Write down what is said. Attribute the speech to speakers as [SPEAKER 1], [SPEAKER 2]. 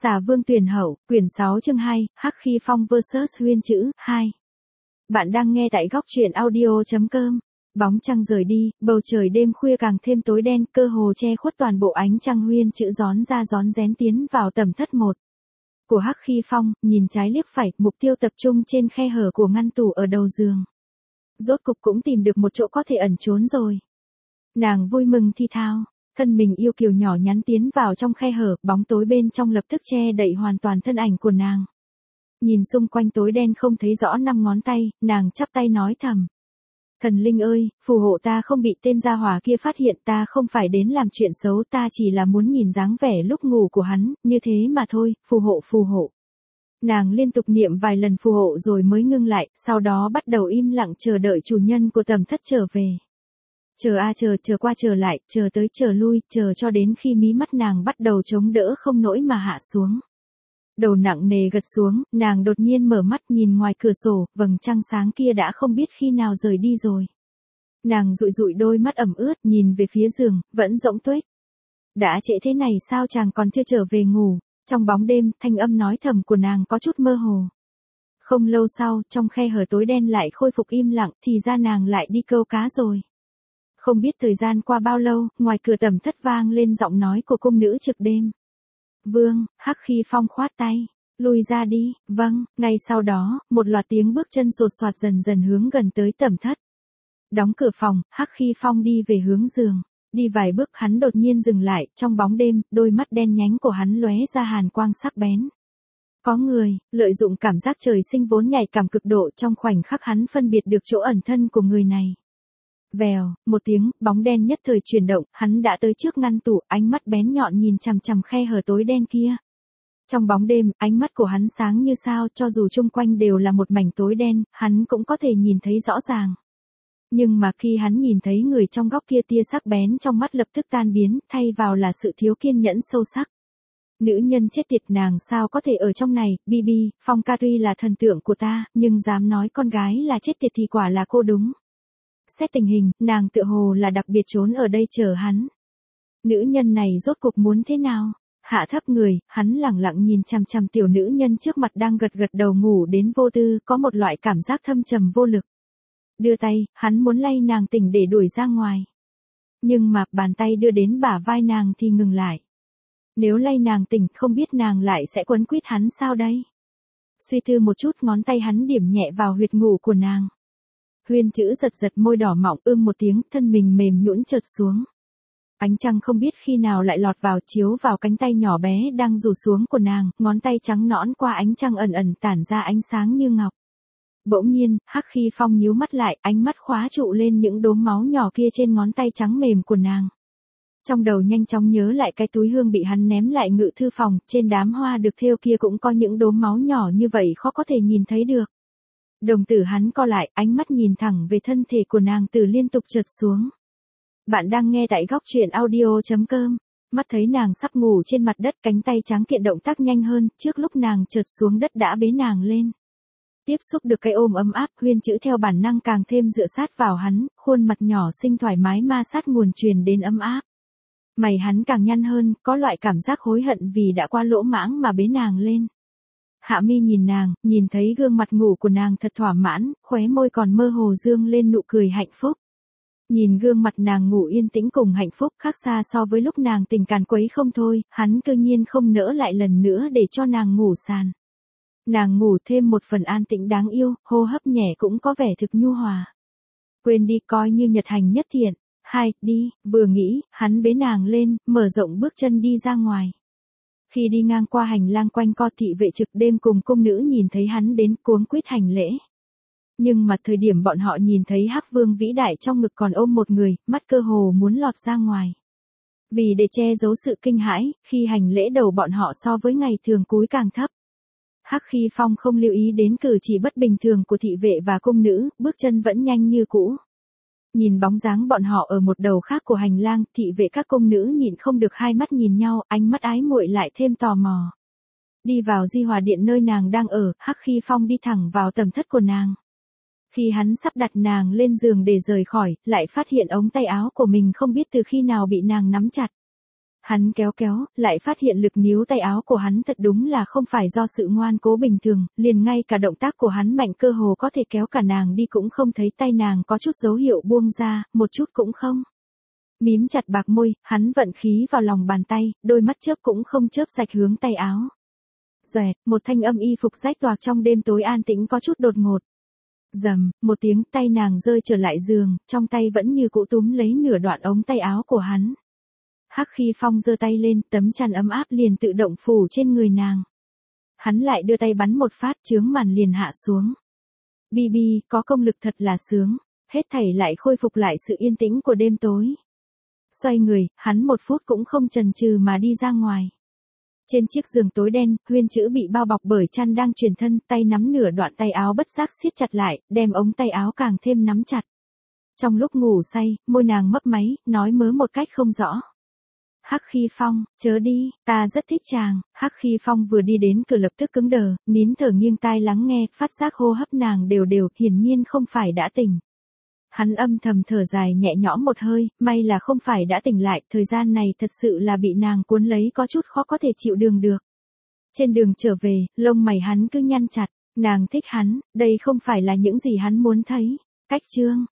[SPEAKER 1] Xà Vương Tuyển Hậu, quyển 6 chương 2, Hắc Khi Phong vs Huyên Chữ, 2. Bạn đang nghe tại góc truyện audio.com. Bóng trăng rời đi, bầu trời đêm khuya càng thêm tối đen, cơ hồ che khuất toàn bộ ánh trăng. Huyên Chữ rón ra rón rén tiến vào tầm thất một của Hắc Khi Phong, nhìn trái liếc phải, mục tiêu tập trung trên khe hở của ngăn tủ ở đầu giường. Rốt cục cũng tìm được một chỗ có thể ẩn trốn rồi. Nàng vui mừng thi thao. Thân mình yêu kiều nhỏ nhắn tiến vào trong khe hở, bóng tối bên trong lập tức che đậy hoàn toàn thân ảnh của nàng. Nhìn xung quanh tối đen không thấy rõ 5 ngón tay, nàng chắp tay nói thầm. Thần linh ơi, phù hộ ta không bị tên gia hỏa kia phát hiện, ta không phải đến làm chuyện xấu, ta chỉ là muốn nhìn dáng vẻ lúc ngủ của hắn, như thế mà thôi, phù hộ phù hộ. Nàng liên tục niệm vài lần phù hộ rồi mới ngưng lại, sau đó bắt đầu im lặng chờ đợi chủ nhân của tầm thất trở về. Chờ a chờ, chờ qua chờ lại, chờ tới chờ lui, chờ cho đến khi mí mắt nàng bắt đầu chống đỡ không nổi mà hạ xuống. Đầu nặng nề gật xuống, nàng đột nhiên mở mắt nhìn ngoài cửa sổ, vầng trăng sáng kia đã không biết khi nào rời đi rồi. Nàng dụi dụi đôi mắt ẩm ướt, nhìn về phía giường, vẫn rỗng tuếch. Đã trễ thế này sao chàng còn chưa trở về ngủ? Trong bóng đêm, thanh âm nói thầm của nàng có chút mơ hồ. Không lâu sau, trong khe hở tối đen lại khôi phục im lặng, thì ra nàng lại đi câu cá rồi. Không biết thời gian qua bao lâu, ngoài cửa tầm thất vang lên giọng nói của cung nữ trực đêm. Vương, Hắc Khi Phong khoát tay. Lui ra đi, vâng, ngay sau đó, một loạt tiếng bước chân sột soạt dần dần hướng gần tới tầm thất. Đóng cửa phòng, Hắc Khi Phong đi về hướng giường. Đi vài bước hắn đột nhiên dừng lại, trong bóng đêm, đôi mắt đen nhánh của hắn lóe ra hàn quang sắc bén. Có người, lợi dụng cảm giác trời sinh vốn nhạy cảm cực độ, trong khoảnh khắc hắn phân biệt được chỗ ẩn thân của người này. Vèo, một tiếng, bóng đen nhất thời chuyển động, hắn đã tới trước ngăn tủ, ánh mắt bén nhọn nhìn chằm chằm khe hở tối đen kia. Trong bóng đêm, ánh mắt của hắn sáng như sao, cho dù chung quanh đều là một mảnh tối đen, hắn cũng có thể nhìn thấy rõ ràng. Nhưng mà khi hắn nhìn thấy người trong góc kia, tia sắc bén trong mắt lập tức tan biến, thay vào là sự thiếu kiên nhẫn sâu sắc. Nữ nhân chết tiệt, nàng sao có thể ở trong này? Bibi, Phong ca tuy là thần tượng của ta, nhưng dám nói con gái là chết tiệt thì quả là cô đúng. Xét tình hình, nàng tựa hồ là đặc biệt trốn ở đây chờ hắn. Nữ nhân này rốt cuộc muốn thế nào? Hạ thấp người, hắn lẳng lặng nhìn chằm chằm tiểu nữ nhân trước mặt đang gật gật đầu ngủ đến vô tư, có một loại cảm giác thâm trầm vô lực. Đưa tay, hắn muốn lay nàng tỉnh để đuổi ra ngoài. Nhưng mà, bàn tay đưa đến bả vai nàng thì ngừng lại. Nếu lay nàng tỉnh, không biết nàng lại sẽ quấn quýt hắn sao đây? Suy tư một chút, ngón tay hắn điểm nhẹ vào huyệt ngủ của nàng. Huyên Chữ giật giật môi đỏ mọng, một tiếng, thân mình mềm nhũn trượt xuống. Ánh trăng không biết khi nào lại lọt vào, chiếu vào cánh tay nhỏ bé đang rủ xuống của nàng, ngón tay trắng nõn qua ánh trăng ẩn ẩn tản ra ánh sáng như ngọc. Bỗng nhiên, Hắc Khi Phong nhíu mắt lại, ánh mắt khóa trụ lên những đốm máu nhỏ kia trên ngón tay trắng mềm của nàng. Trong đầu nhanh chóng nhớ lại cái túi hương bị hắn ném lại ngự thư phòng, trên đám hoa được thêu kia cũng có những đốm máu nhỏ như vậy, khó có thể nhìn thấy được. Đồng tử hắn co lại, ánh mắt nhìn thẳng về thân thể của nàng từ liên tục trượt xuống. Bạn đang nghe tại góc truyện audio.com. Mắt thấy nàng sắp ngủ trên mặt đất, cánh tay trắng kiện động tác nhanh hơn, trước lúc nàng trượt xuống đất đã bế nàng lên. Tiếp xúc được cái ôm ấm áp, Huyên Chữ theo bản năng càng thêm dựa sát vào hắn, khuôn mặt nhỏ xinh thoải mái ma sát nguồn truyền đến ấm áp. Mày hắn càng nhăn hơn, có loại cảm giác hối hận vì đã qua lỗ mãng mà bế nàng lên. Hạ mi nhìn nàng, nhìn thấy gương mặt ngủ của nàng thật thỏa mãn, khóe môi còn mơ hồ dương lên nụ cười hạnh phúc. Nhìn gương mặt nàng ngủ yên tĩnh cùng hạnh phúc khác xa so với lúc nàng tình càn quấy không thôi, hắn cư nhiên không nỡ lại lần nữa để cho nàng ngủ sàn. Nàng ngủ thêm một phần an tĩnh đáng yêu, hô hấp nhẹ cũng có vẻ thực nhu hòa. Quên đi, coi như nhật hành nhất thiện. Đi, vừa nghĩ, hắn bế nàng lên, mở rộng bước chân đi ra ngoài. Khi đi ngang qua hành lang quanh co, thị vệ trực đêm cùng cung nữ nhìn thấy hắn đến cuống quýt hành lễ. Nhưng mà thời điểm bọn họ nhìn thấy Hắc Vương vĩ đại trong ngực còn ôm một người, mắt cơ hồ muốn lọt ra ngoài. Vì để che giấu sự kinh hãi, khi hành lễ đầu bọn họ so với ngày thường cúi càng thấp. Hắc Khi Phong không lưu ý đến cử chỉ bất bình thường của thị vệ và cung nữ, bước chân vẫn nhanh như cũ. Nhìn bóng dáng bọn họ ở một đầu khác của hành lang, thị vệ các cung nữ nhịn không được hai mắt nhìn nhau, ánh mắt ái muội lại thêm tò mò. Đi vào Di Hòa Điện nơi nàng đang ở, Hắc Khi Phong đi thẳng vào tầm thất của nàng. Khi hắn sắp đặt nàng lên giường để rời khỏi, lại phát hiện ống tay áo của mình không biết từ khi nào bị nàng nắm chặt. Hắn kéo kéo, lại phát hiện lực níu tay áo của hắn thật đúng là không phải do sự ngoan cố bình thường, liền ngay cả động tác của hắn mạnh cơ hồ có thể kéo cả nàng đi cũng không thấy tay nàng có chút dấu hiệu buông ra, một chút cũng không. Mím chặt bạc môi, hắn vận khí vào lòng bàn tay, đôi mắt chớp cũng không chớp rạch hướng tay áo. Xoẹt, một thanh âm y phục rách toạc trong đêm tối an tĩnh có chút đột ngột. Rầm, một tiếng, tay nàng rơi trở lại giường, trong tay vẫn như cũ túm lấy nửa đoạn ống tay áo của hắn. Hắc Khi Phong giơ tay lên, tấm chăn ấm áp liền tự động phủ trên người nàng. Hắn lại đưa tay bắn một phát, chướng màn liền hạ xuống. Bibi, có công lực thật là sướng, hết thảy lại khôi phục lại sự yên tĩnh của đêm tối. Xoay người, hắn một phút cũng không chần chừ mà đi ra ngoài. Trên chiếc giường tối đen, Huyên Chữ bị bao bọc bởi chăn đang truyền thân, tay nắm nửa đoạn tay áo bất giác siết chặt lại, đem ống tay áo càng thêm nắm chặt. Trong lúc ngủ say, môi nàng mấp máy, nói mớ một cách không rõ. Hắc Khi Phong, chớ đi, ta rất thích chàng. Hắc Khi Phong vừa đi đến cửa lập tức cứng đờ, nín thở nghiêng tai lắng nghe, phát giác hô hấp nàng đều đều, hiển nhiên không phải đã tỉnh. Hắn âm thầm thở dài nhẹ nhõm một hơi, may là không phải đã tỉnh lại, thời gian này thật sự là bị nàng cuốn lấy có chút khó có thể chịu đựng được. Trên đường trở về, lông mày hắn cứ nhăn chặt, nàng thích hắn, đây không phải là những gì hắn muốn thấy. Cách chương